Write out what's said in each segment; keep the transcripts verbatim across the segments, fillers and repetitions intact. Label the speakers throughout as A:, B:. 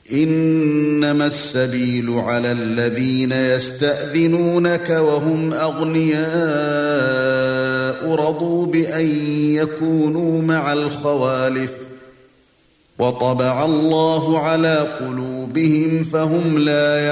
A: إنما السبيل على الذين يستأذنونك وهم أغنياء رضوا بأن يكونوا مع الخوالف وطبع الله على قلوبهم فهم لا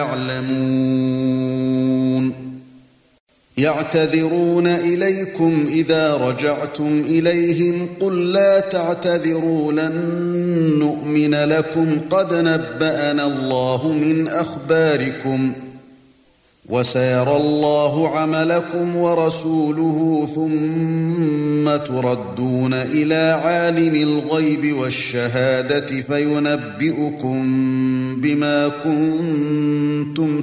A: يعلمون يعتذرون إليكم إذا رجعتم إليهم قل لا تعتذروا لن نؤمن لكم قد نبأنا الله من أخباركم وسيرى الله عملكم ورسوله ثم تردون إلى عالم الغيب والشهادة فينبئكم بما كنتم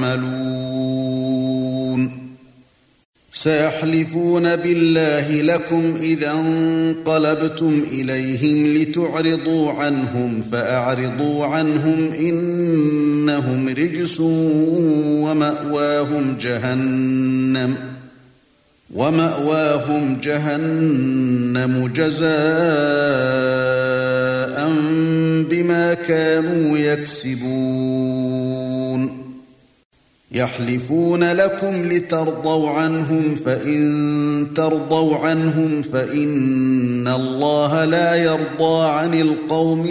A: تعملون سيحلفون بالله لكم إذا انقلبتم إليهم لتعرضوا عنهم فأعرضوا عنهم إنهم رجس ومأواهم جهنم ومأواهم جهنم جزاء بما كانوا يكسبون يحلفون لكم لترضوا عنهم فإن ترضوا عنهم فإن الله لا يرضى عن القوم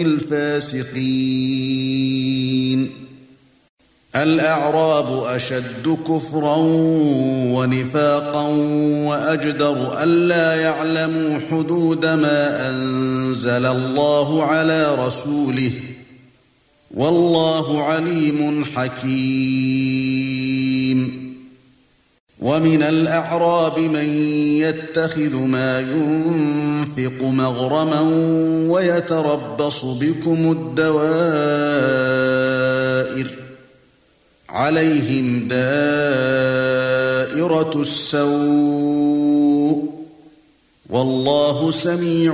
A: الفاسقين الأعراب أشد كفرا ونفاقا وأجدر ألا يعلموا حدود ما أنزل الله على رسوله والله عليم حكيم ومن الأعراب من يتخذ ما ينفق مغرما ويتربص بكم الدوائر عليهم دائرة السوء والله سميع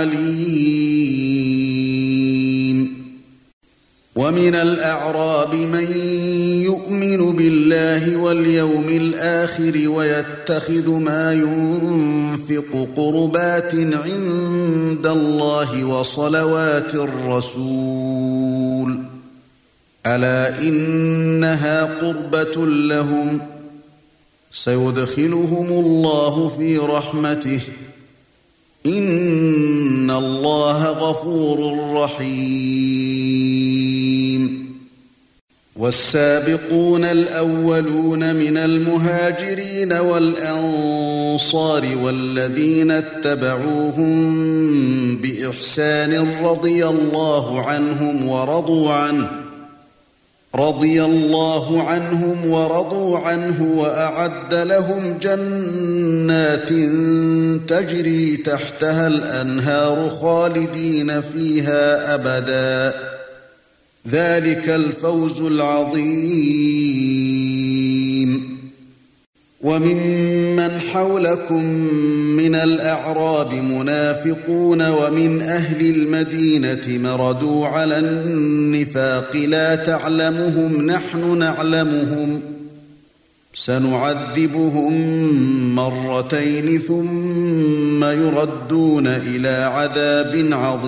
A: عليم ومن الأعراب من يؤمن بالله واليوم الآخر ويتخذ ما ينفق قربات عند الله وصلوات الرسول ألا إنها قربة لهم سيدخلهم الله في رحمته إن الله غفور رحيم والسابقون الأولون من المهاجرين والأنصار والذين اتبعوهم بإحسان رضي الله عنهم ورضوا عنه رضي الله عنهم ورضوا عنه وأعد لهم جنات تجري تحتها الأنهار خالدين فيها أبدا ذلك الفوز العظيم وممن حولكم من الأعراب منافقون ومن أهل المدينة مردوا على النفاق لا تعلمهم نحن نعلمهم سنعذبهم مرتين ثم يردون إلى عذاب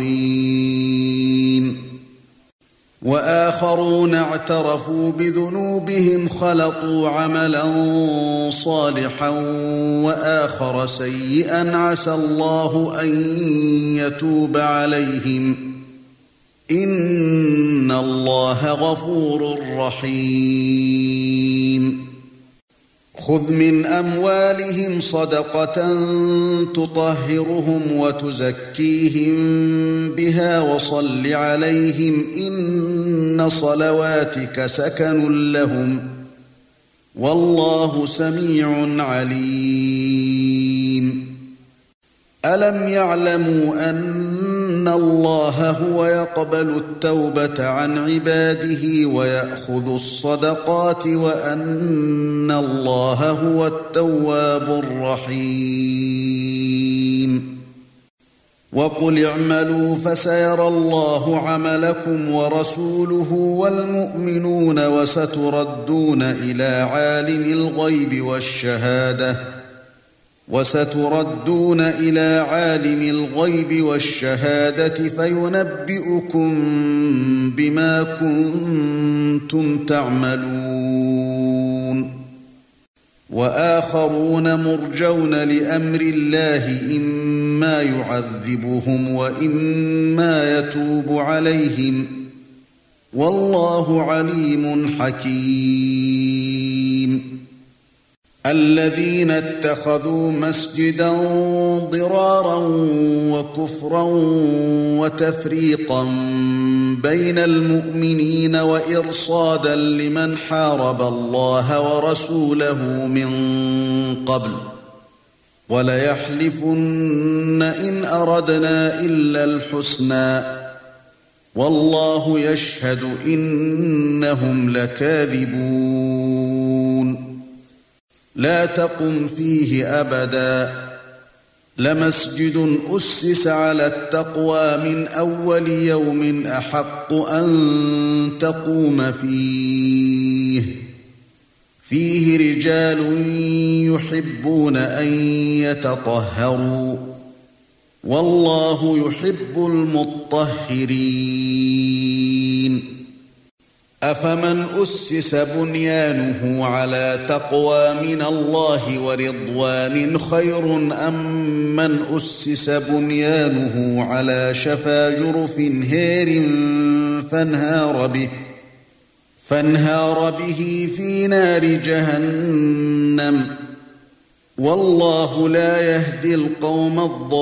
A: عظيم وآخرون اعترفوا بذنوبهم خلطوا عملا صالحا وآخر سيئا عسى الله أن يتوب عليهم إن الله غفور رحيم خذ من أموالهم صدقة تطهرهم وتزكيهم بها وصل عليهم إن صلواتك سكن لهم والله سميع عليم ألم يعلموا أن الله هو يقبل التوبة عن عباده ويأخذ الصدقات وأن الله هو التواب الرحيم وقل اعملوا فسيرى الله عملكم ورسوله والمؤمنون وستردون إلى عالم الغيب والشهادة وستردون إلى عالم الغيب والشهادة فينبئكم بما كنتم تعملون وآخرون مرجون لأمر الله إما يعذبهم وإما يتوب عليهم والله عليم حكيم الذين اتخذوا مسجدا ضرارا وكفرا وتفريقا بين المؤمنين وإرصادا لمن حارب الله ورسوله من قبل وليحلفن إن أردنا إلا الحسنى والله يشهد إنهم لكاذبون لا تقم فيه أبدا لمسجد أسس على التقوى من أول يوم أحق أن تقوم فيه فيه رجال يحبون أن يتطهروا والله يحب المطهرين أفمن أسس بنيانه على تقوى من الله ورضوان خير أم من أسس بنيانه على شفا جرف هير فانهار به فانهار به في نار جهنم والله لا يهدي القوم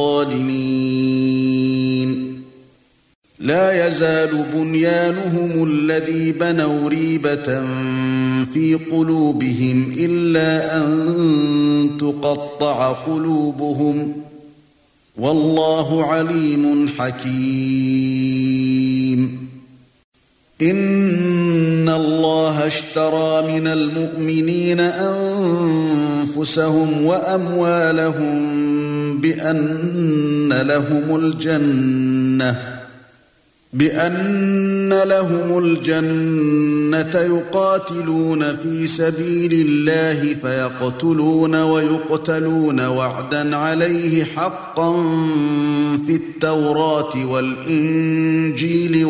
A: الظالمين لا يزال بنيانهم الذي بنوا ريبة في قلوبهم إلا أن تقطع قلوبهم والله عليم حكيم إن الله اشترى من المؤمنين أنفسهم وأموالهم بأن لهم الجنة بأن لهم الجنة يقاتلون في سبيل الله فيقتلون ويقتلون وعدا عليه حقا في التوراة والإنجيل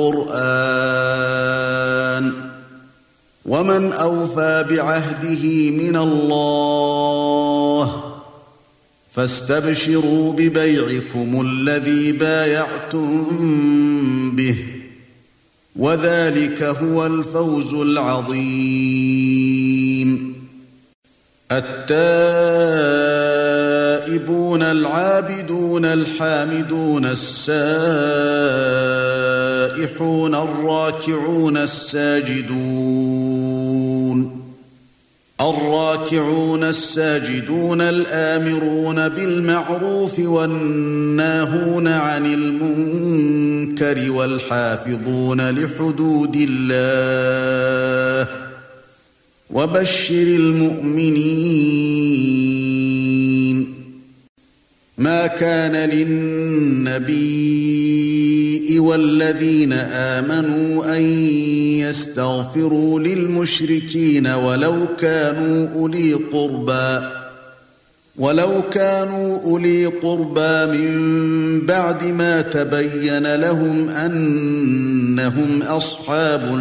A: والقرآن ومن أوفى بعهده من الله فاستبشروا ببيعكم الذي بايعتم به وذلك هو الفوز العظيم التائبون العابدون الحامدون السائحون الراكعون الساجدون الراكعون الساجدون الآمرون بالمعروف والناهون عن المنكر والحافظون لحدود الله وبشر المؤمنين ما كان للنبي والذين آمنوا أن يستغفروا للمشركين ولو كانوا أولي قربى ولو كانوا أولي قربى من بعد ما تبين لهم أنهم أصحاب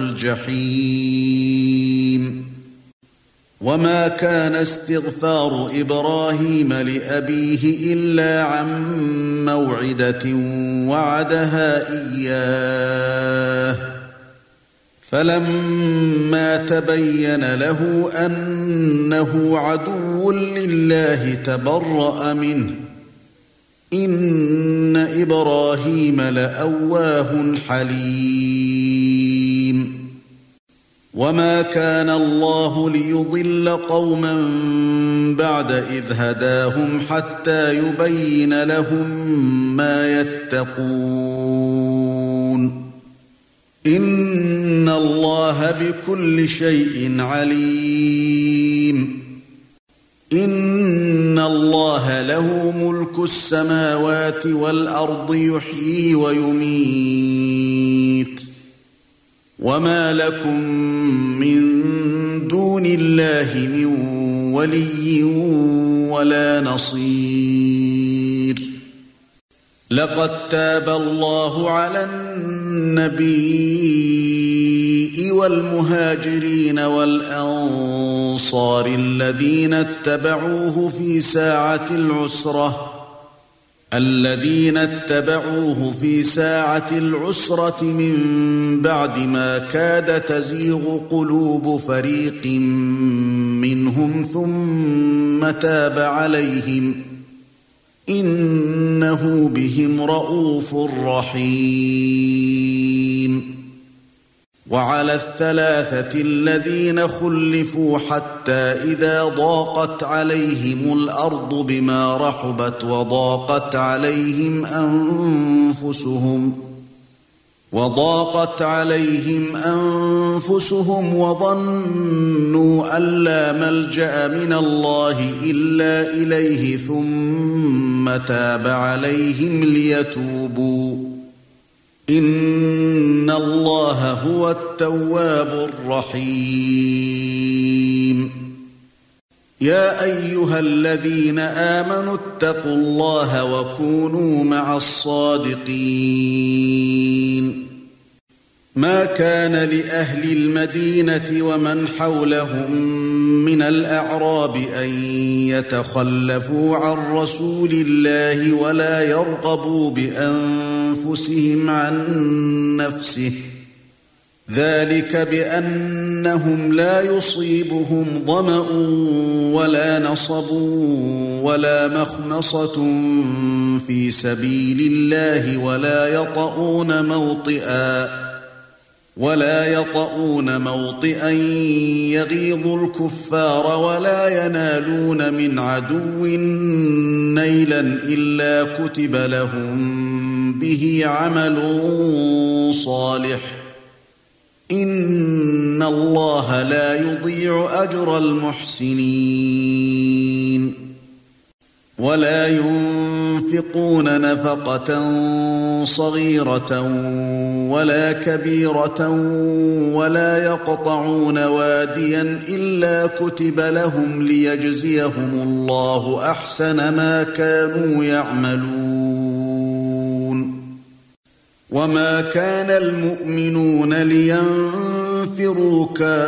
A: الجحيم وما كان استغفار إبراهيم لأبيه إلا عن موعدة وعدها إياه فلما تبين له أنه عدو لله تبرأ منه إن إبراهيم لأواه حليم وما كان الله ليضل قوما بعد إذ هداهم حتى يبين لهم ما يتقون إن الله بكل شيء عليم إن الله له ملك السماوات والأرض يحيي ويميت وما لكم من دون الله من ولي ولا نصير. لقد تاب الله على النبي والمهاجرين والأنصار الذين اتبعوه في ساعة العسرة الذين اتبعوه في ساعة العسرة من بعد ما كاد تزيغ قلوب فريق منهم ثم تاب عليهم إنه بهم رءوف رحيم. وعلى الثلاثة الذين خلفوا حتى إذا ضاقت عليهم الأرض بما رحبت وضاقت عليهم أنفسهم وضاقت عليهم أنفسهم وظنوا أن لا ملجأ من الله إلا إليه ثم تاب عليهم ليتوبوا إن الله هو التواب الرحيم. يا أيها الذين آمنوا اتقوا الله وكونوا مع الصادقين. ما كان لأهل المدينة ومن حولهم من الأعراب أن يتخلفوا عن رسول الله ولا يرغبوا بأنفسهم عن نفسه ذلك بأنهم لا يصيبهم ظمأ ولا نصب ولا مخمصة في سبيل الله ولا يطؤون موطئا ولا يطؤون موطئا يغيظ الكفار ولا ينالون من عدو نيلا إلا كتب لهم به عمل صالح إن الله لا يضيع أجر المحسنين. ولا ينفقون نفقة صغيرة ولا كبيرة ولا يقطعون واديا إلا كتب لهم ليجزيهم الله أحسن ما كانوا يعملون. وما كان المؤمنون لينفروا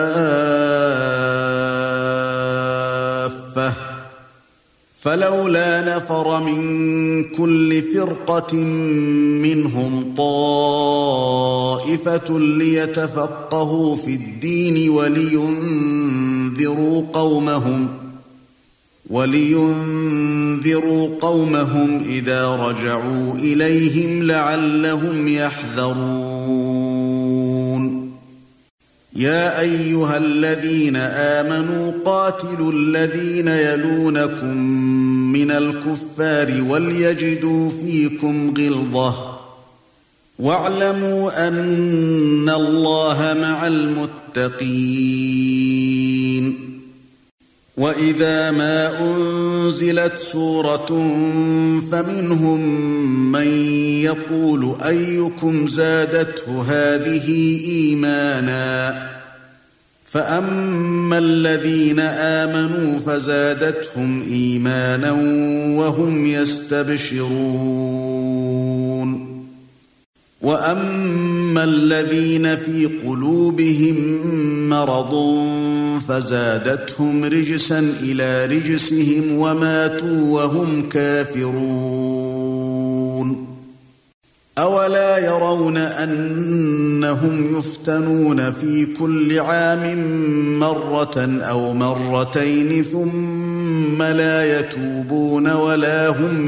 A: كافة فلولا نفر من كل فرقة منهم طائفة ليتفقهوا في الدين ولينذروا قومهم ولينذروا قومهم إذا رجعوا إليهم لعلهم يحذرون. يا أيها الذين آمنوا قاتلوا الذين يلونكم من الكفار وليجدوا فيكم غلظة واعلموا أن الله مع المتقين. وإذا ما أنزلت سورة فمنهم من يقول أيكم زادته هذه إيمانا فأما الذين آمنوا فزادتهم إيمانا وهم يستبشرون. وأما الذين في قلوبهم مرض فزادتهم رجسا إلى رجسهم وماتوا وهم كافرون. أولا يرون أنهم يفتنون في كل عام مرة أو مرتين ثم لا يتوبون ولا هم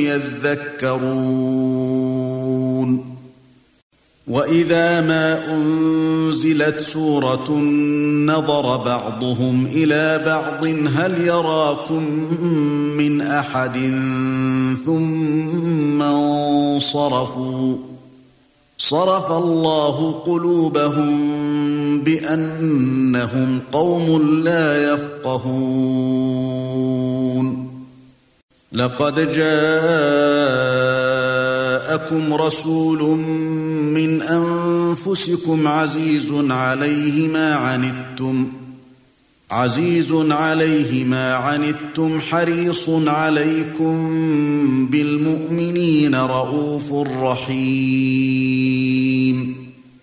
A: يذكرون. وإذا ما أنزلت سورة نظر بعضهم إلى بعض هل يراكم من أحد ثم انصرفوا صرف الله قلوبهم بأنهم قوم لا يفقهون. لقد جاءكم رسول من أنفسكم عزيز عليه ما عنتم عزيز عليه ما عنتم حريص عليكم بالمؤمنين رءوف رحيم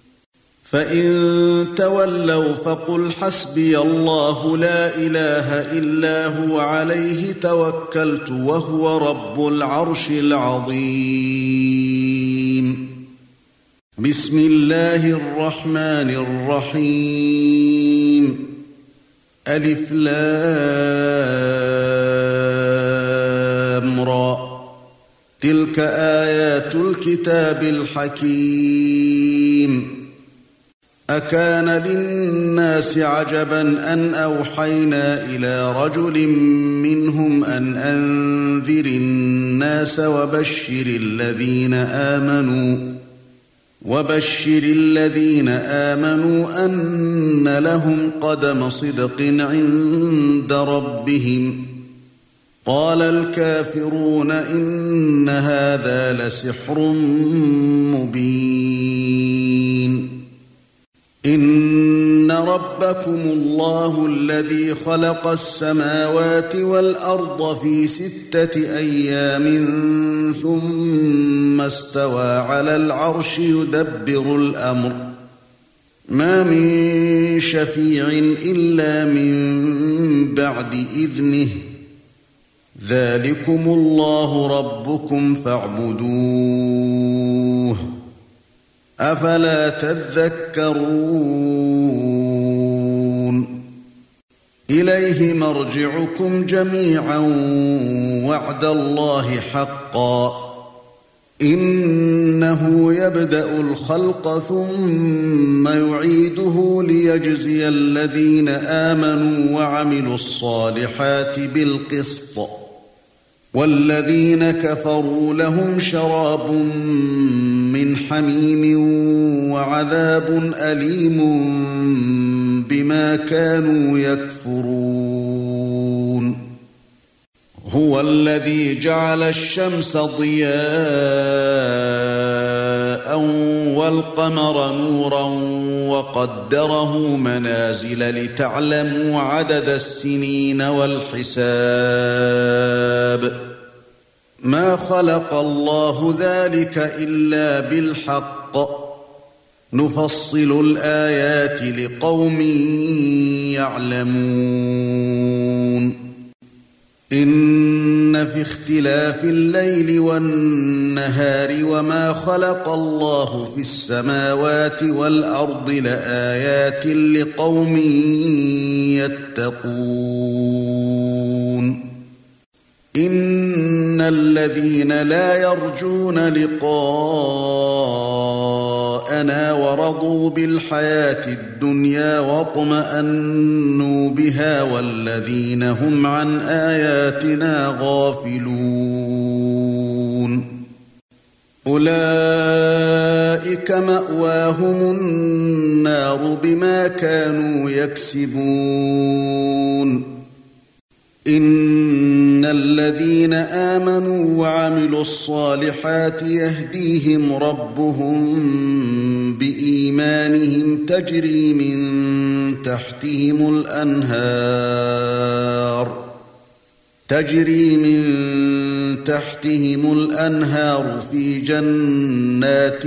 A: فإن تولوا فقل حسبي الله لا إله إلا هو عليه توكلت وهو رب العرش العظيم بسم الله الرحمن الرحيم ألف لام را تلك آيات الكتاب الحكيم أكان للناس عجبا أن أوحينا إلى رجل منهم أن أنذر الناس وبشر الذين آمنوا وبشر الذين آمنوا أن لهم قدم صدق عند ربهم قال الكافرون إن هذا لسحر مبين إن ربكم الله الذي خلق السماوات والأرض في ستة أيام ثم استوى على العرش يدبر الأمر ما من شفيع إلا من بعد إذنه ذلكم الله ربكم فاعبدوه أفلا تذكرون إليه مرجعكم جميعا وعد الله حقا إنه يبدأ الخلق ثم يعيده ليجزي الذين آمنوا وعملوا الصالحات بالقسط والذين كفروا لهم شراب من حميم وعذاب أليم بما كانوا يكفرون هو الذي جعل الشمس ضياء والقمر نورا وقدره منازل لتعلموا عدد السنين والحساب ما خلق الله ذلك إلا بالحق نفصل الآيات لقوم يعلمون إن في اختلاف الليل والنهار وما خلق الله في السماوات والأرض لآيات لقوم يتقون إن الذين لا يرجون لقاءنا ورضوا بالحياة الدنيا واطمأنوا بها والذين هم عن آياتنا غافلون أولئك مأواهم النار بما كانوا يكسبون إن الذين آمنوا وعملوا الصالحات يهديهم ربهم بإيمانهم تجري من تحتهم الأنهار تجري من تحتهم الأنهار في جنات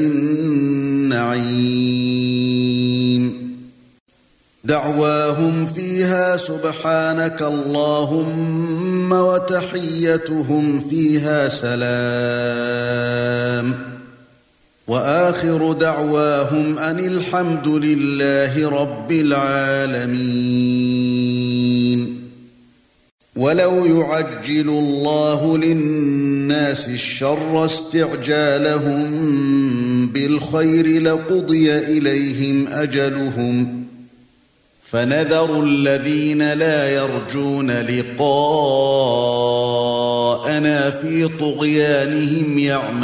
A: النعيم دعواهم فيها سبحانك اللهم وتحيتهم فيها سلام وآخر دعواهم أن الحمد لله رب العالمين ولو يعجل الله للناس الشر استعجالهم بالخير لقضي إليهم أجلهم فنذر الذين لا يرجون لقاءنا في طغيانهم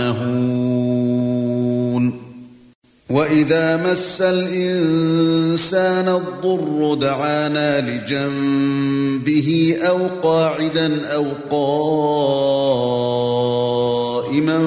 A: يعمهون وإذا مس الإنسان الضر دعانا لجنبه أو قاعدا أو قائما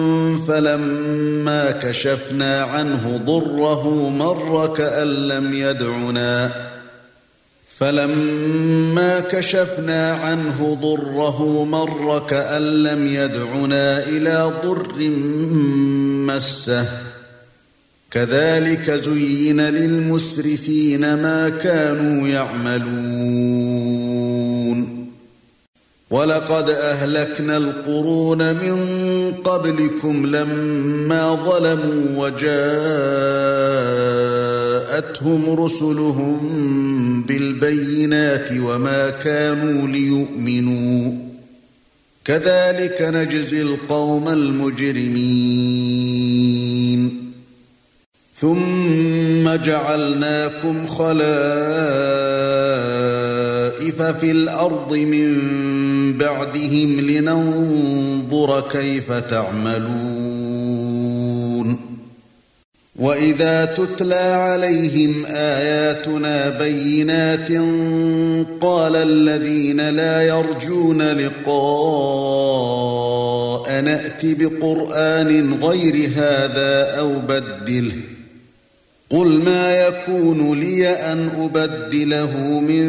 A: فلما كشفنا عنه ضره مر كأن لم يدعنا فَلَمَّا كَشَفْنَا عَنْهُ ضُرَّهُ مَرَّ كَأَن لَّمْ يَدْعُنَا إِلَى ضُرٍّ مَّسَّهُ كَذَلِكَ زُيِّنَ لِلْمُسْرِفِينَ مَا كَانُوا يَعْمَلُونَ وَلَقَدْ أَهْلَكْنَا الْقُرُونَ مِن قَبْلِكُمْ لَمَّا ظَلَمُوا وَجَاءَتْهُمْ رُسُلُهُم بِالْبَيِّنَاتِ وَمَا كَانُوا لِيُؤْمِنُوا كَذَلِكَ نَجْزِي الْقَوْمَ الْمُجْرِمِينَ ثُمَّ جَعَلْنَاكُمْ خَلَائِفَ فِي الْأَرْضِ مِن بَعْدِهِمْ لِنَنظُرَ كَيْفَ تَعْمَلُونَ وَإِذَا تُتْلَى عَلَيْهِمْ آيَاتُنَا بَيِّنَاتٍ قَالَ الَّذِينَ لَا يَرْجُونَ لِقَاءَنَا نَأْتِ بِقُرْآنٍ غَيْرِ هَذَا أَوْ بَدِّلْهُ قُلْ مَا يَكُونُ لِي أَنْ أُبَدِّلَهُ مِنْ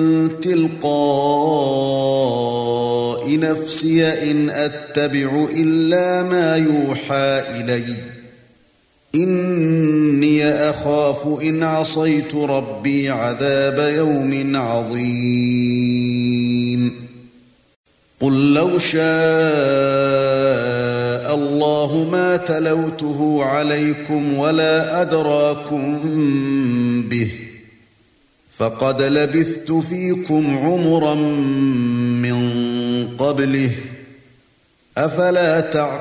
A: تِلْقَاءِ نَفْسِي إِنْ أَتَّبِعُ إِلَّا مَا يُوحَى إِلَيَّ إِنِّي أَخَافُ إِنْ عَصَيْتُ رَبِّي عَذَابَ يَوْمٍ عَظِيمٍ قُل لَّوْ شَاءَ اللَّهُ مَا تَلَوْتُهُ عَلَيْكُمْ وَلَا أَدْرَاكُمْ بِهِ فَقَدْ لَبِثْتُ فِيكُمْ عُمُرًا مِّن قَبْلِهِ أَفَلَا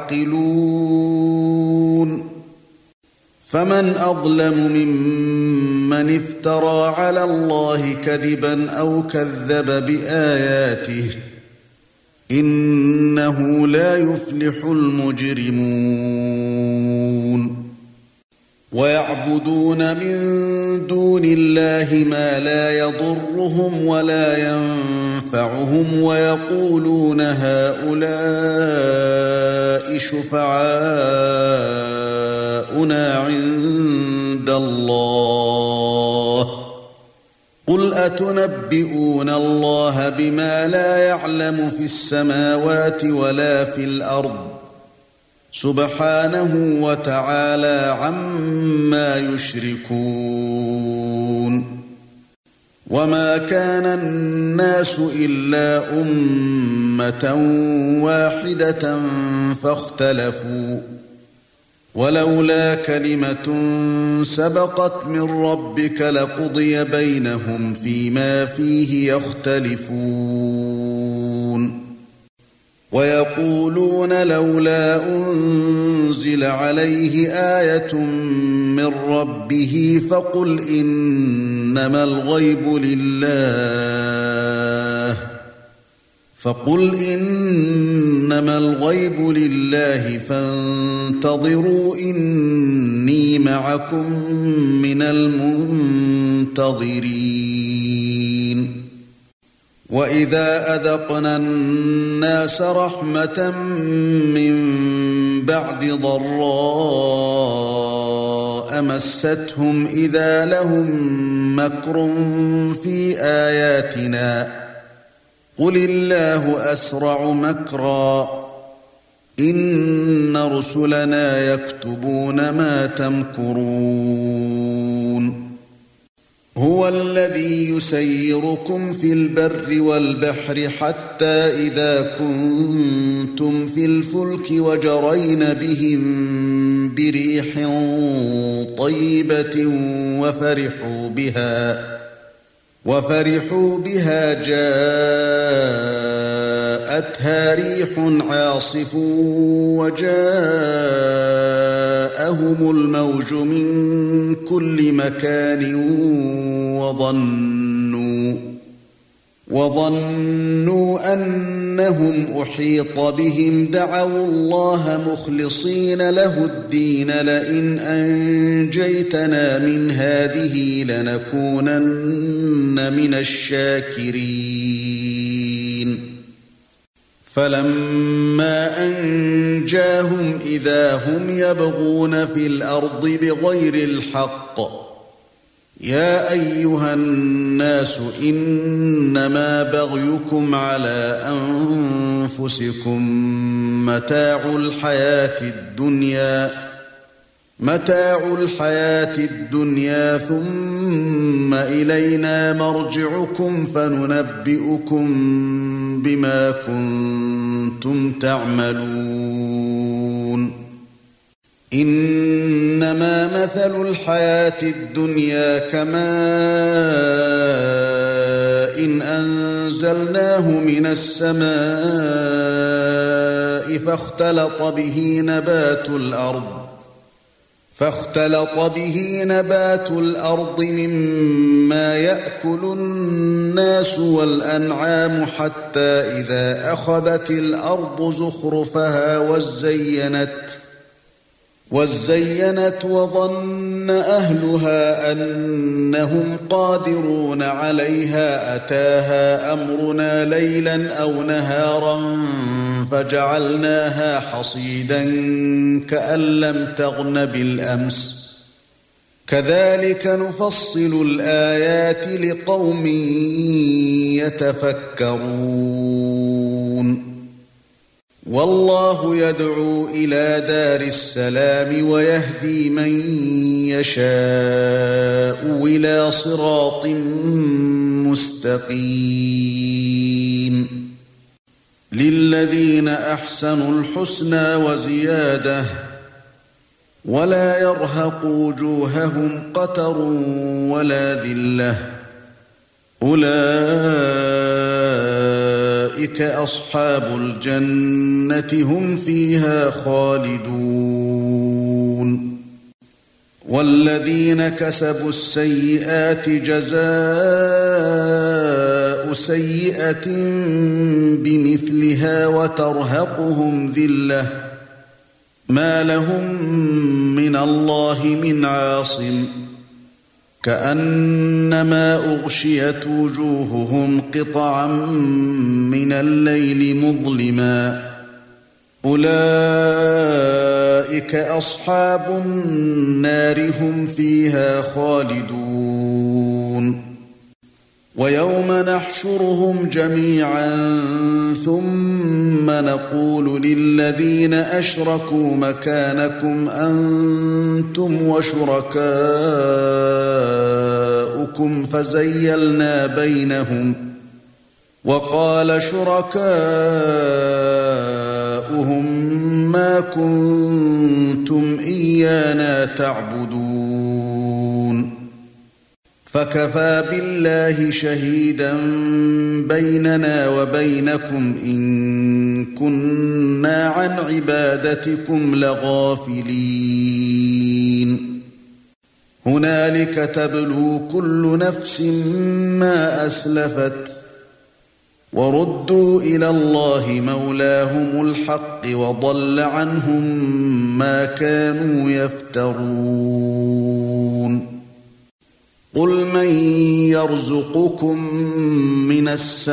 A: تَعْقِلُونَ فَمَنْ أَظْلَمُ مِمَّنِ افْتَرَى عَلَى اللَّهِ كَذِبًا أَوْ كَذَّبَ بِآيَاتِهِ إِنَّهُ لَا يُفْلِحُ الْمُجْرِمُونَ وَيَعْبُدُونَ مِن دُونِ اللَّهِ مَا لَا يَضُرُّهُمْ وَلَا يَنفَعُهُمْ وَيَقُولُونَ هَؤُلَاءِ شُفَعَاؤُنَا عِندَ اللَّهِ قُلْ أَتُنَبِّئُونَ اللَّهَ بِمَا لَا يَعْلَمُ فِي السَّمَاوَاتِ وَلَا فِي الْأَرْضِ سُبْحَانَهُ وَتَعَالَى عَمَّا يُشْرِكُونَ وَمَا كَانَ النَّاسُ إِلَّا أُمَّةً وَاحِدَةً فَاخْتَلَفُوا وَلَوْلَا كَلِمَةٌ سَبَقَتْ مِنْ رَبِّكَ لَقُضِيَ بَيْنَهُمْ فِيمَا فِيهِ يَخْتَلِفُونَ وَيَقُولُونَ لَوْلَا أُنْزِلَ عَلَيْهِ آيَةٌ مِّن رَّبِّهِ فَقُلْ إِنَّمَا الْغَيْبُ لِلَّهِ فَقُلْ إِنَّمَا الْغَيْبُ لِلَّهِ فَانتَظِرُوا إِنِّي مَعَكُمْ مِنَ الْمُنتَظِرِينَ وَإِذَا أَذَقْنَا النَّاسَ رَحْمَةً مِّن بَعْدِ ضَرَّاءَ مَسَّتْهُمْ إِذَا لَهُم مَّكْرٌ فِي آيَاتِنَا قُلِ اللَّهُ أَسْرَعُ مَكْرًا إِنَّ رُسُلَنَا يَكْتُبُونَ مَا تَمْكُرُونَ هُوَ الَّذِي يُسَيِّرُكُمْ فِي الْبَرِّ وَالْبَحْرِ حَتَّى إِذَا كُنتُمْ فِي الْفُلْكِ وَجَرَيْنَ بِهِم بِرِيحٍ طَيِّبَةٍ وَفَرِحُوا بِهَا وَفَرِحُوا بِهَا جَاءَتْهَا رِيحٌ عَاصِفٌ وَجَاءَهُمُ الْمَوْجُ مِنْ كُلِّ مَكَانٍ وَظَنُّوا وَظَنُّوا أَنَّهُمْ أُحِيطَ بِهِمْ دَعَوُا اللَّهَ مُخْلِصِينَ لَهُ الدِّينَ لَئِنْ أَنْجَيْتَنَا مِنْ هَذِهِ لَنَكُونَنَّ مِنَ الشَّاكِرِينَ فَلَمَّا أَنْجَاهُمْ إِذَا هُمْ يَبْغُونَ فِي الْأَرْضِ بِغَيْرِ الْحَقِّ يا أيها الناس إنما بغيكم على أنفسكم متاع الحياة الدنيا متاع الحياة الدنيا ثم إلينا مرجعكم فننبئكم بما كنتم تعملون إنما مثل الحياة الدنيا كماء إن أنزلناه من السماء فاختلط به نبات الأرض فاختلط به نبات الأرض مما يأكل الناس والأنعام حتى إذا أخذت الأرض زخرفها وزينت وزينت وظن أهلها أنهم قادرون عليها أتاها أمرنا ليلا أو نهارا فجعلناها حصيدا كأن لم تغن بالأمس كذلك نفصل الآيات لقوم يتفكرون والله يدعو إلى دار السلام ويهدي من يشاء إلى صراط مستقيم للذين أحسنوا الحسنى وزيادة ولا يرهق وجوههم قتر ولا ذلة أولئك أصحاب الجنة هم فيها خالدون والذين كسبوا السيئات جزاء سيئة بمثلها وترهقهم ذلة ما لهم من الله من عاصم كأنما أغشيت وجوههم قطعا من الليل مظلما أولئك أصحاب النار هم فيها خالدون ويوم نحشرهم جميعا ثم نقول للذين أشركوا مكانكم أنتم وشركاؤكم فزيلنا بينهم وقال شركاؤهم ما كنتم إيانا تعبدون فكفى بالله شهيدا بيننا وبينكم إن كنا عن عبادتكم لغافلين هنالك تبلو كل نفس ما أسلفت وردوا إلى الله مولاهم الحق وضل عنهم ما كانوا يفترون قل من يرزقكم من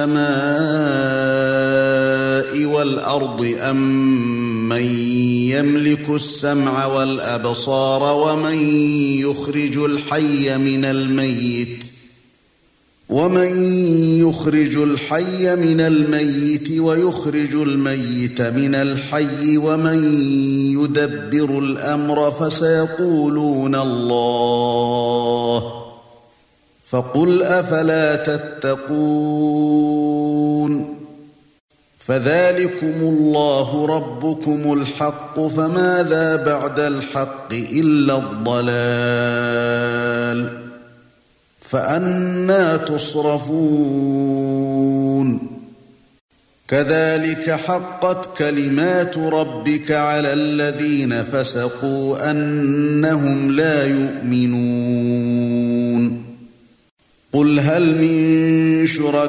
A: السماء والأرض أم من يملك السمع والأبصار ومن يخرج الحي من الميت ومن يخرج الحي من الميت ويخرج الميت من الحي ومن يدبر الأمر فسيقولون الله فقل أفلا تتقون فذلكم الله ربكم الحق فماذا بعد الحق إلا الضلال فأنى تصرفون كذلك حقت كلمات ربك على الذين فسقوا أنهم لا يؤمنون قل هل من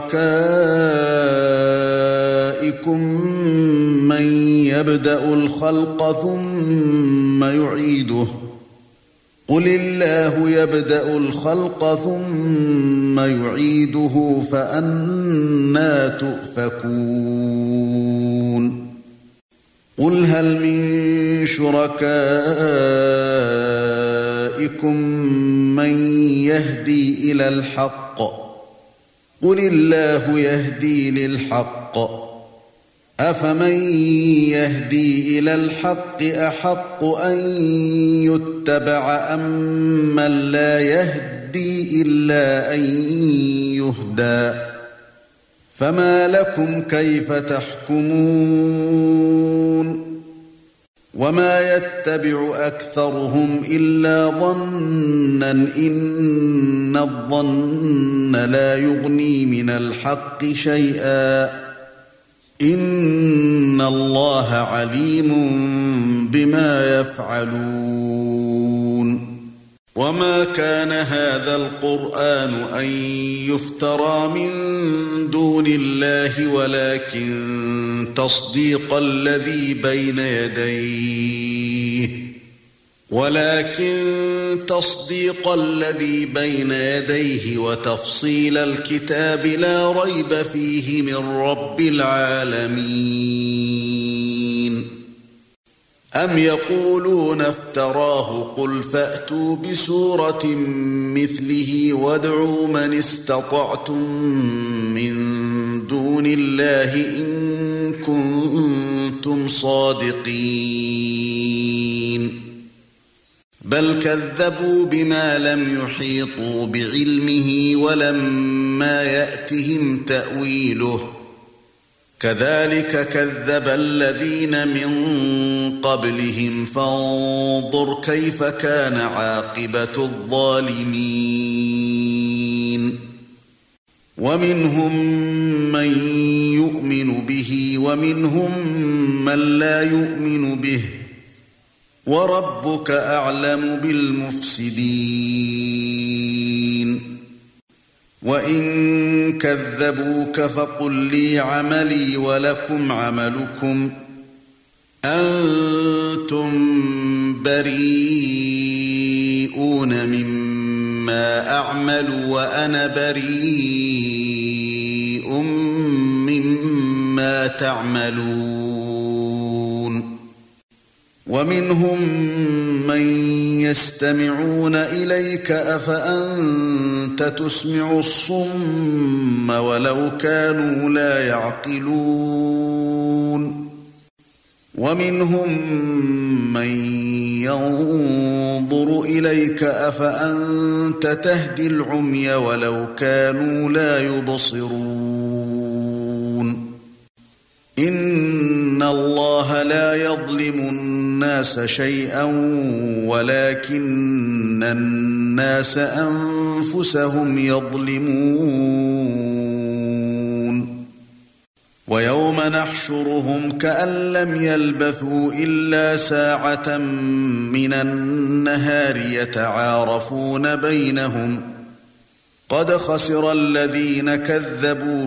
A: شركائكم من يبدأ الخلق ثم يعيده قل الله يبدأ الخلق ثم يعيده فأنى تؤفكون قل هل من شركائكم أُولَئِكُمْ مَنْ يَهْدِي إِلَى الْحَقِّ قُلِ اللَّهُ يَهْدِي لِلْحَقِّ أَفَمَنْ يَهْدِي إِلَى الْحَقِّ أَحَقُّ أَنْ يُتَّبَعَ أَمَّنْ لَا يَهْدِي إِلَّا أَنْ يُهْدَى فَمَا لَكُمْ كَيْفَ تَحْكُمُونَ وَمَا يَتَّبِعُ أَكْثَرُهُمْ إِلَّا ظَنًّا إِنَّ الظَّنَّ لَا يُغْنِي مِنَ الْحَقِّ شَيْئًا إِنَّ اللَّهَ عَلِيمٌ بِمَا يَفْعَلُونَ وَمَا كَانَ هَذَا الْقُرْآنُ أَن يُفْتَرَى مِن دُونِ اللَّهِ وَلَكِن تَصْدِيقَ الَّذِي بَيْنَ يَدَيْهِ وَلَكِن تَصْدِيقَ الَّذِي بَيْنَ يَدَيْهِ وَتَفْصِيلَ الْكِتَابِ لَا رَيْبَ فِيهِ مِن رَّبِّ الْعَالَمِينَ أَمْ يَقُولُونَ افْتَرَاهُ قُلْ فَأْتُوا بِسُورَةٍ مِثْلِهِ وَادْعُوا مَنِ اسْتَطَعْتُم مِّن دُونِ اللَّهِ إِن كُنتُمْ صَادِقِينَ بَلْ كَذَّبُوا بِمَا لَمْ يُحِيطُوا بِعِلْمِهِ وَلَمَّا يَأْتِهِمْ تَأْوِيلُهُ كَذَلِكَ كَذَّبَ الَّذِينَ مِن قَبْلِهِمْ فَانظُرْ كَيْفَ كَانَ عَاقِبَةُ الظَّالِمِينَ وَمِنْهُم مَّن يُؤْمِنُ بِهِ وَمِنْهُم مَّن لَّا يُؤْمِنُ بِهِ وَرَبُّكَ أَعْلَمُ بِالْمُفْسِدِينَ وَإِن كَذَّبُوكَ فَقُل لِّي عَمَلِي وَلَكُمْ عَمَلُكُمْ أَنتُمْ بَرِيئُونَ مِمَّا أَعْمَلُ وَأَنَا بَرِيءٌ مِّمَّا تَعْمَلُونَ وَمِنْهُم مَّن يَسْتَمِعُونَ إِلَيْكَ أَفَأَنتَ تُسْمِعُ الصُّمَّ وَلَوْ كَانُوا لَا يَعْقِلُونَ وَمِنْهُم مَّن يَنظُرُ إِلَيْكَ أَفَأَنتَ تَهْدِي الْعُمْيَ وَلَوْ كَانُوا لَا يُبْصِرُونَ إِنَّ اللَّهَ لَا يَظْلِمُ النَّاسَ شَيْئًا وَلَكِنَّ النَّاسَ أَنفُسَهُمْ يَظْلِمُونَ وَيَوْمَ نَحْشُرُهُمْ كَأَن لَّمْ يَلْبَثُوا إِلَّا سَاعَةً مِّنَ النَّهَارِ يَتَعَارَفُونَ بَيْنَهُمْ قَدْ خَسِرَ الَّذِينَ كَذَّبُوا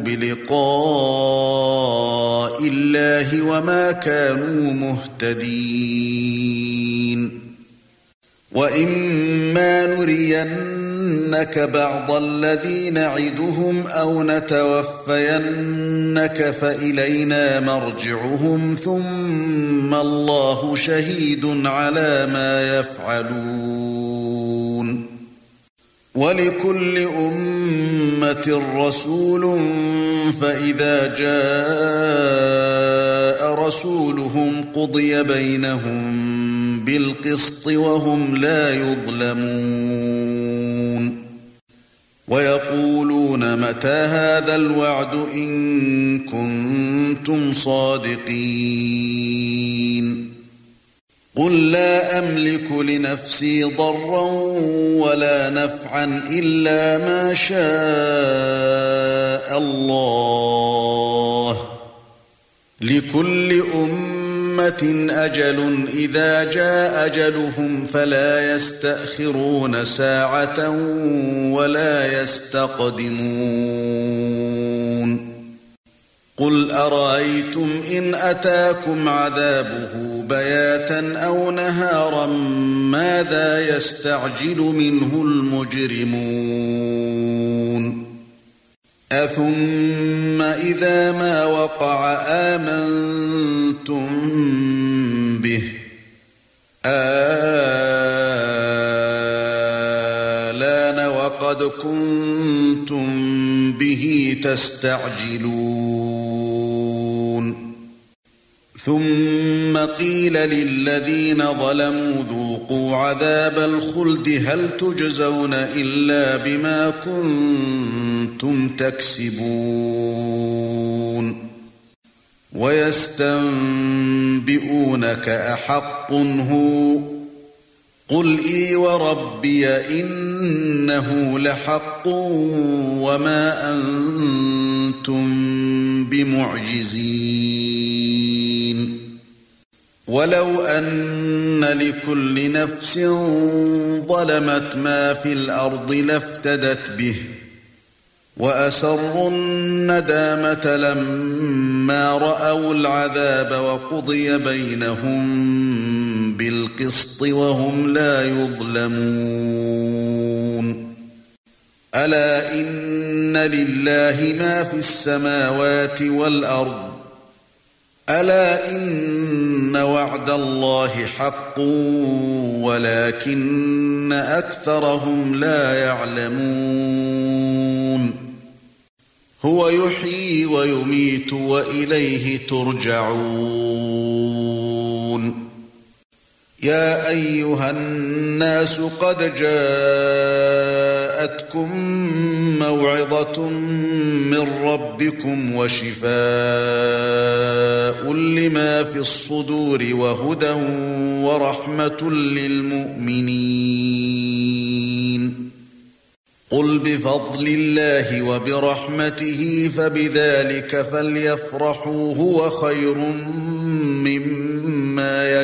A: بِلِقَاءِ اللَّهِ وَمَا كَانُوا مُهْتَدِينَ وَإِمَّا نُرِيَنَّكَ بَعْضَ الَّذِي نَعِدُهُمْ أَوْ نَتَوَفَّيَنَّكَ فَإِلَيْنَا مَرْجِعُهُمْ ثُمَّ اللَّهُ شَهِيدٌ عَلَى مَا يَفْعَلُونَ وَلِكُلِّ أُمَّةٍ رَّسُولٌ فَإِذَا جَاءَ رَسُولُهُمْ قُضِيَ بَيْنَهُم بِالْقِسْطِ وَهُمْ لَا يُظْلَمُونَ وَيَقُولُونَ مَتَى هَذَا الْوَعْدُ إِن كُنتُمْ صَادِقِينَ قُل لَّا أَمْلِكُ لِنَفْسِي ضَرًّا وَلَا نَفْعًا إِلَّا مَا شَاءَ اللَّهُ لِكُلِّ أُمَّةٍ أَجَلٌ إِذَا جَاءَ أَجَلُهُمْ فَلَا يَسْتَأْخِرُونَ سَاعَةً وَلَا يَسْتَقْدِمُونَ قُلْ أَرَأَيْتُمْ إِنْ أَتَاكُمْ عَذَابُهُ بَيَاتًا أَوْ نَهَارًا مَاذَا يَسْتَعْجِلُ مِنْهُ الْمُجْرِمُونَ أَثُمَّ إِذَا مَا وَقَعَ آمَنْتُمْ بِهِ كنتم به تستعجلون ثم قيل للذين ظلموا ذوقوا عذاب الخلد هل تجزون إلا بما كنتم تكسبون ويستنبئونك أحق هو قل إي وربي إنه لحق وما أنتم بمعجزين ولو أن لكل نفس ظلمت ما في الأرض لافتدت به وأسروا الندامة لما رأوا العذاب وقضي بينهم بالقسط وهم لا يظلمون ألا إن لله ما في السماوات والأرض ألا إن وعد الله حق ولكن أكثرهم لا يعلمون هو يحيي ويميت وإليه ترجعون يا أيها الناس قد جاءتكم موعظة من ربكم وشفاء لما في الصدور وهدى ورحمة للمؤمنين قل بفضل الله وبرحمته فبذلك فليفرحوا هو خير مما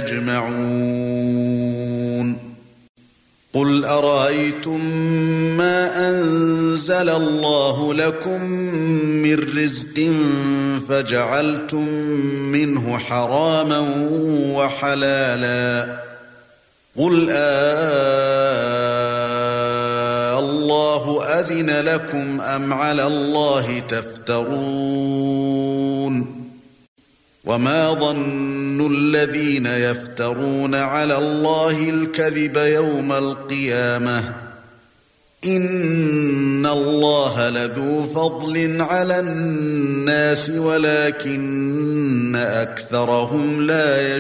A: يجمعون قل أرأيتم ما أنزل الله لكم من رزق فجعلتم منه حراما وحلالا قل آه الله أذن لكم أم على الله تفترون وما ظن الذين يفترون على الله الكذب يوم القيامة إن الله لذو فضل على الناس ولكن أكثرهم لا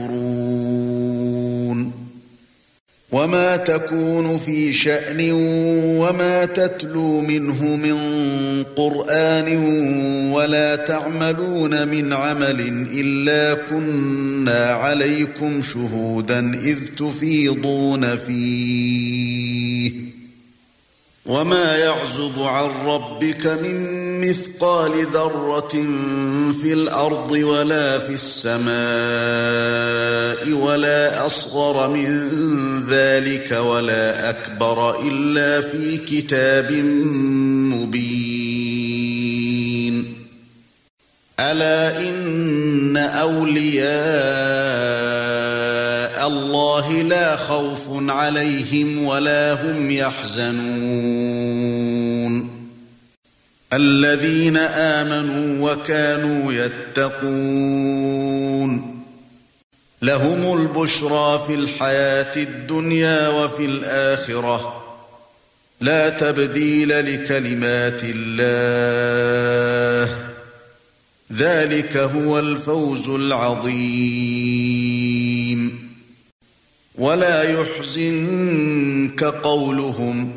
A: يشكرون وما تكون في شأن وما تتلو منه من قرآن ولا تعملون من عمل إلا كنا عليكم شهودا إذ تفيضون فيه وما يعزب عن ربك من مثقال ذرة في الأرض ولا في السماء ولا أصغر من ذلك ولا أكبر إلا في كتاب مبين ألا إن أولياء الله لا خوف عليهم ولا هم يحزنون الذين آمنوا وكانوا يتقون لهم البشرى في الحياة الدنيا وفي الآخرة لا تبديل لكلمات الله ذلك هو الفوز العظيم ولا يحزنك قولهم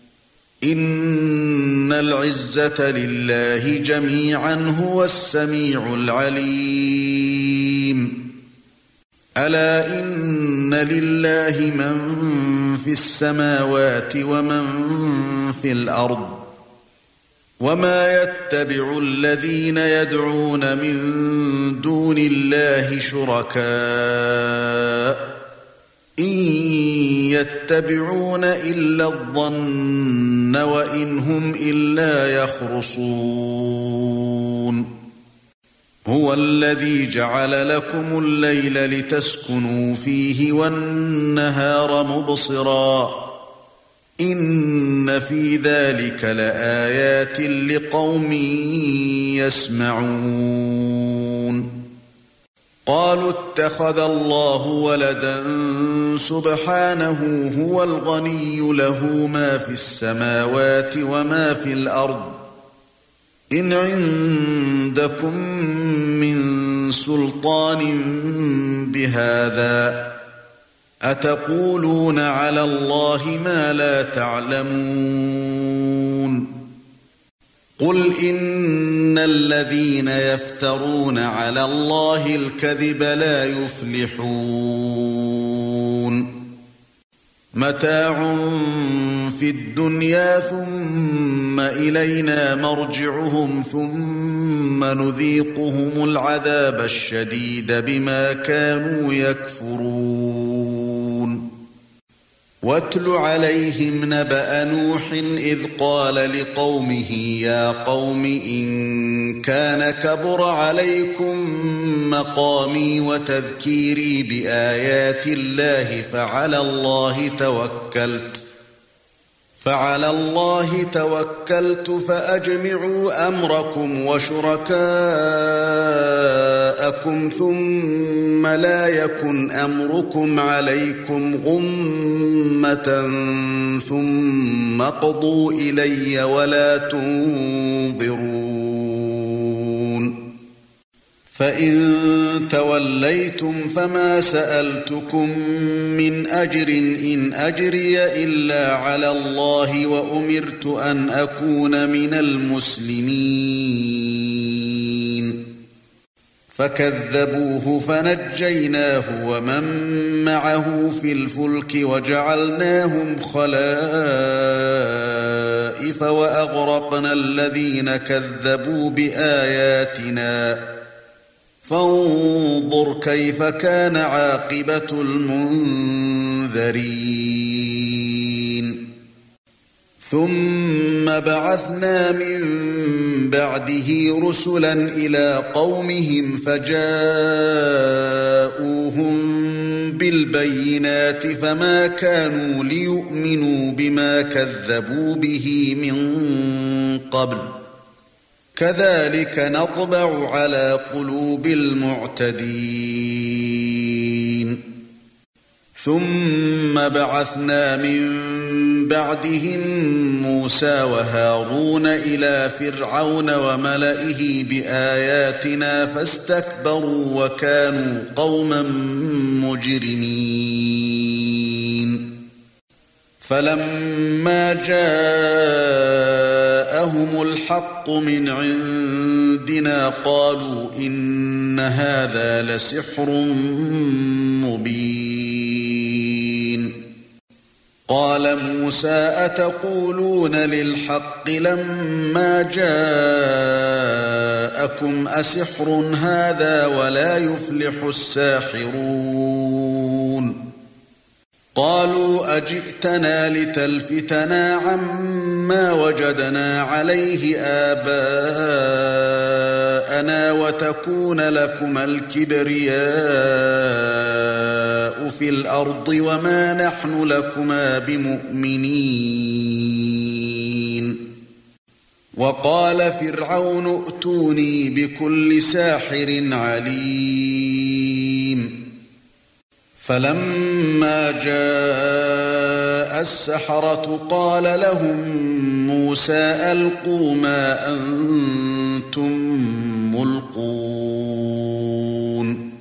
A: إن العزة لله جميعا هو السميع العليم ألا إن لله من في السماوات ومن في الأرض وما يتبع الذين يدعون من دون الله شركاء إن يتبعون إلا الظن وإن هم إلا يخرصون هو الذي جعل لكم الليل لتسكنوا فيه والنهار مبصرا إن في ذلك لآيات لقوم يسمعون قالوا اتخذ الله ولدا سبحانه هو الغني له ما في السماوات وما في الأرض إن عندكم من سلطان بهذا أتقولون على الله ما لا تعلمون قل إن الذين يفترون على الله الكذب لا يفلحون متاع في الدنيا ثم إلينا مرجعهم ثم نذيقهم العذاب الشديد بما كانوا يكفرون واتل عليهم نبأ نوح إذ قال لقومه يا قوم إن كان كبر عليكم مقامي وتذكيري بآيات الله فعلى الله توكلت فعلى الله توكلت فأجمعوا أمركم وشركاءكم ثم لا يكن أمركم عليكم غمة ثم اقضوا إلي ولا تنظرون فإن توليتم فما سألتكم من أجر إن أجري إلا على الله وأمرت أن أكون من المسلمين فكذبوه فنجيناه ومن معه في الفلك وجعلناهم خلائف وأغرقنا الذين كذبوا بآياتنا فانظر كيف كان عاقبة المنذرين ثم بعثنا من بعده رسلا إلى قومهم فجاءوهم بالبينات فما كانوا ليؤمنوا بما كذبوا به من قبل كذلك نطبع على قلوب المعتدين ثم بعثنا من بعدهم موسى وهارون إلى فرعون وملئه بآياتنا فاستكبروا وكانوا قوما مجرمين فلما جاءهم الحق من عندنا قالوا إن هذا لسحر مبين قال موسى أتقولون للحق لما جاءكم أسحر هذا ولا يفلح الساحرون قالوا أجئتنا لتلفتنا عما وجدنا عليه آباءنا وتكون لكما الكبرياء في الأرض وما نحن لكما بمؤمنين وقال فرعون ائتوني بكل ساحر عليم فلما جاء السحرة قال لهم موسى ألقوا ما أنتم ملقون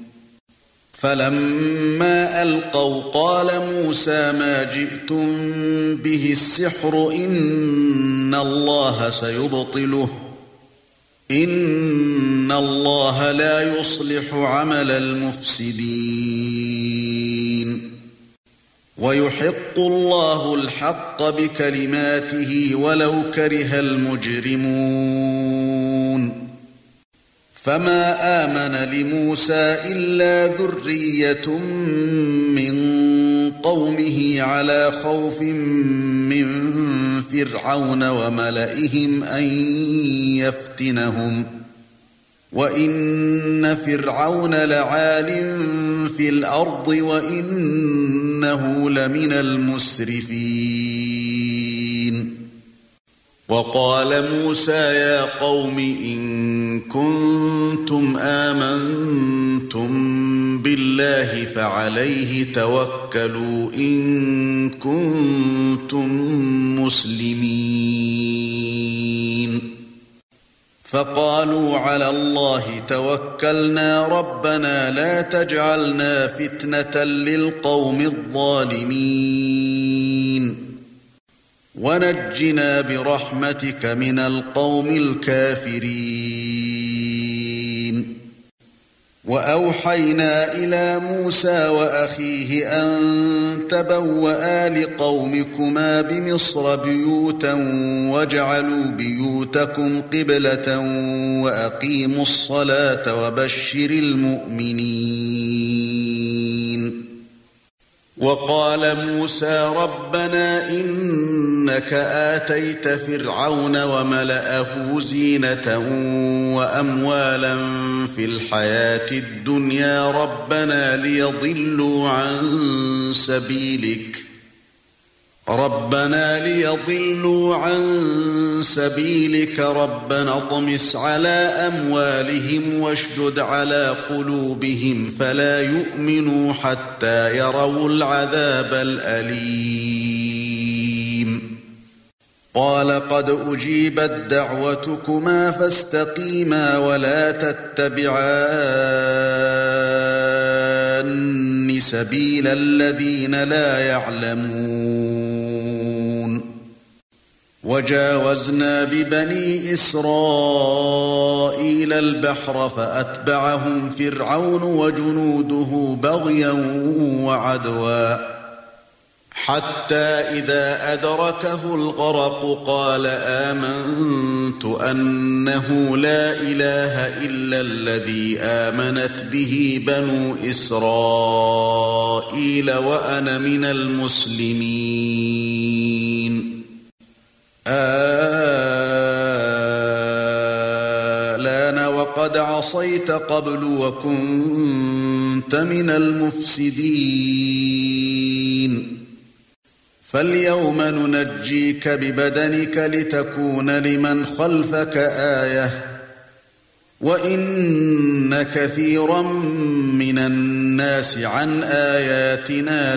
A: فلما ألقوا قال موسى ما جئتم به السحر إن الله سيبطله إن الله لا يصلح عمل المفسدين ويحق الله الحق بكلماته ولو كره المجرمون فما آمن لموسى إلا ذرية من قومه على خوف من فرعون وملئهم أن يفتنهم وإن فرعون لعال في الأرض وإنه لمن المسرفين وقال موسى يا قوم إن كنتم آمنتم بالله فعليه توكلوا إن كنتم مسلمين فقالوا على الله توكلنا ربنا لا تجعلنا فتنة للقوم الظالمين ونجنا برحمتك من القوم الكافرين وأوحينا إلى موسى وأخيه أن تبوأ لقومكما بمصر بيوتا واجعلوا بيوتكم قبلة وأقيموا الصلاة وبشر المؤمنين وقال موسى ربنا إنك آتيت فرعون وملأه زينة وأموالا في الحياة الدنيا ربنا ليضلوا عن سبيلك ربنا ليضلوا عن سبيلك ربنا اطمس على أموالهم واشدد على قلوبهم فلا يؤمنوا حتى يروا العذاب الأليم قال قد أجيبت دعوتكما فاستقيما ولا تتبعان سبيل الذين لا يعلمون وجاوزنا ببني إسرائيل البحر فأتبعهم فرعون وجنوده بغيا وعدوا حتى إذا أدركه الغرق قال آمنت أنه لا إله إلا الذي آمنت به بنو إسرائيل وأنا من المسلمين آلان وقد عصيت قبل وكنت من المفسدين فاليوم ننجيك ببدنك لتكون لمن خلفك آية وإن كثيرا من الناس عن آياتنا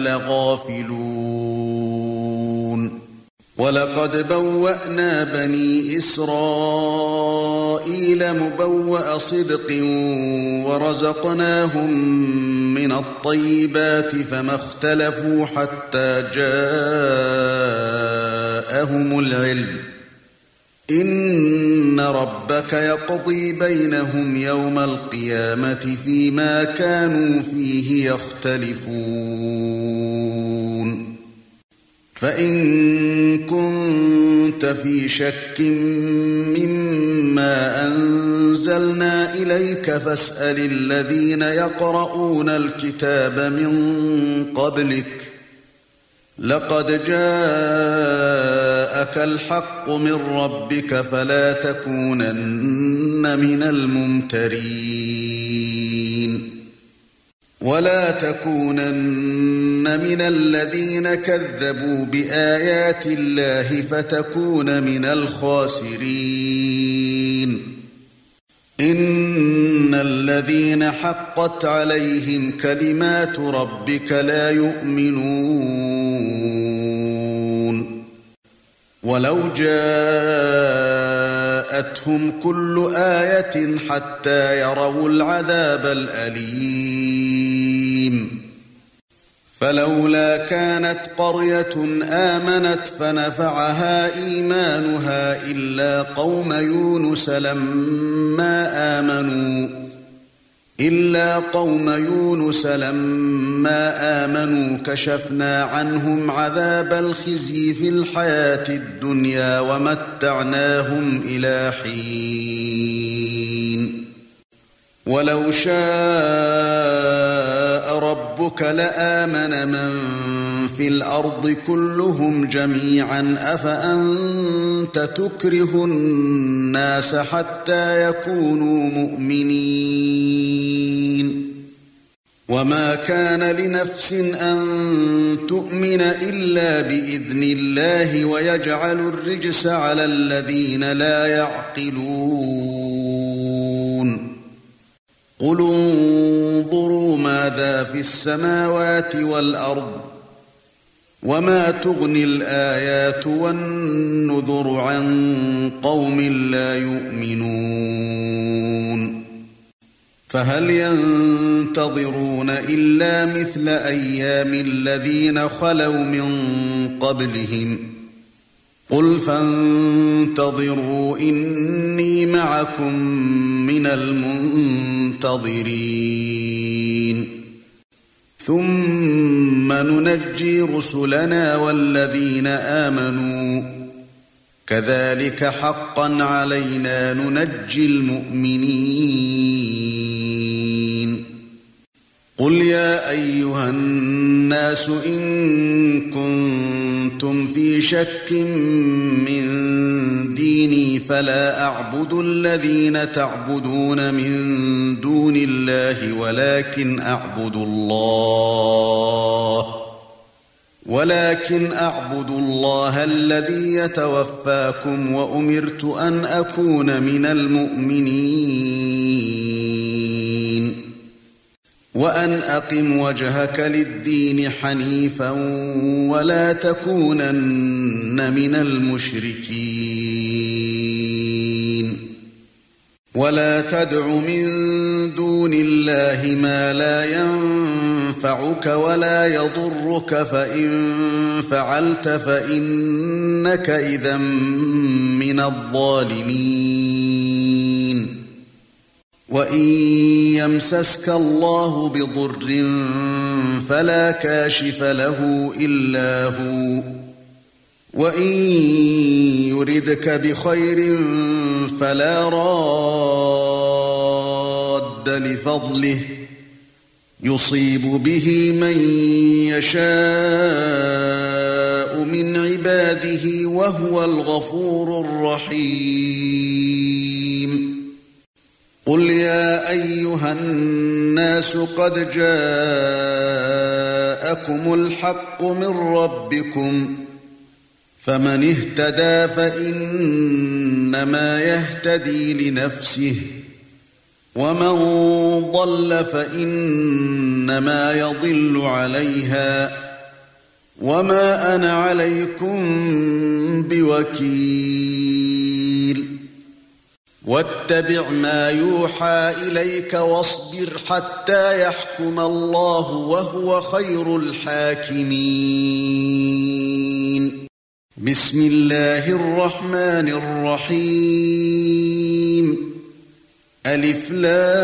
A: لغافلون ولقد بوأنا بني إسرائيل مبوأ صدق ورزقناهم من الطيبات فما اختلفوا حتى جاءهم العلم إن ربك يقضي بينهم يوم القيامة فيما كانوا فيه يختلفون فإن كنت في شك مما أنزلنا إليك فاسأل الذين يقرؤون الكتاب من قبلك لقد جاءك الحق من ربك فلا تكونن من الممترين ولا تكونن من الذين كذبوا بآيات الله فتكون من الخاسرين إن الذين حقت عليهم كلمات ربك لا يؤمنون ولو جاءتهم كل آية حتى يروا العذاب الأليم فلولا كانت قرية آمنت فنفعها إيمانها إلا قوم يونس لما آمنوا إلا قوم يونس لما آمنوا كشفنا عنهم عذاب الخزي في الحياة الدنيا ومتعناهم إلى حين ولو شاء ربك لآمن من في الأرض كلهم جميعا أفأنت تكره الناس حتى يكونوا مؤمنين وما كان لنفس أن تؤمن إلا بإذن الله ويجعل الرجس على الذين لا يعقلون قل انظروا ماذا في السماوات والأرض وما تغني الآيات والنذر عن قوم لا يؤمنون فهل ينتظرون إلا مثل أيام الذين خلوا من قبلهم قل فانتظروا إني معكم من المنتظرين ثم ننجي رسلنا والذين آمنوا كذلك حقا علينا ننجي المؤمنين قل يا أيها الناس إن كنتم في شك من ديني فلا أعبد الذين تعبدون من دون الله ولكن أعبد الله ولكن أعبد الله الذي يتوفاكم وأمرت أن أكون من المؤمنين وأن أقم وجهك للدين حنيفا ولا تكونن من المشركين ولا تدع من دون الله ما لا ينفعك ولا يضرك فإن فعلت فإنك إذا من الظالمين وإن يمسسك الله بضر فلا كاشف له إلا هو وإن يردك بخير فلا راد لفضله يصيب به من يشاء من عباده وهو الغفور الرحيم قل يا أيها الناس قد جاءكم الحق من ربكم فمن اهتدى فإنما يهتدي لنفسه ومن ضل فإنما يضل عليها وما أنا عليكم بوكيل واتبع ما يوحى إليك واصبر حتى يحكم الله وهو خير الحاكمين بسم الله الرحمن الرحيم ألف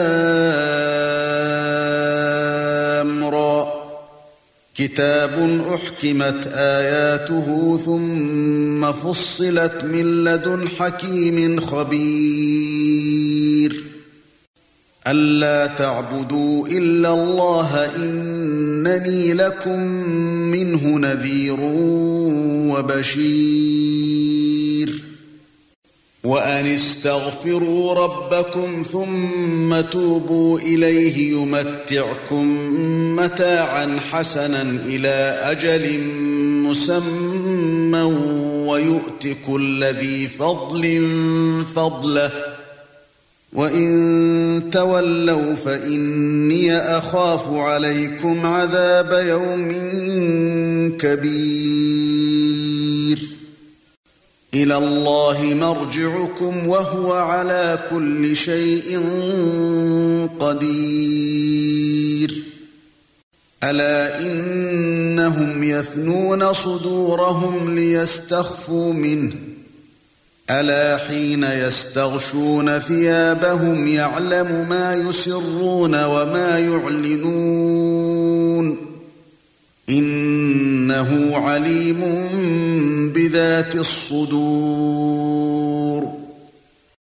A: لام را كتاب أحكمت آياته ثم فصلت من لدن حكيم خبير ألا تعبدوا إلا الله إنني لكم منه نذير وبشير وأن استغفروا ربكم ثم توبوا إليه يمتعكم متاعا حسنا إلى أجل مسمى ويؤت كل ذي فضل فضله وإن تولوا فإني أخاف عليكم عذاب يوم كبير إلى الله مرجعكم وهو على كل شيء قدير ألا إنهم يثنون صدورهم ليستخفوا منه ألا حين يستغشون ثيابهم يعلم ما يسرون وما يعلنون إنه عليم بذات الصدور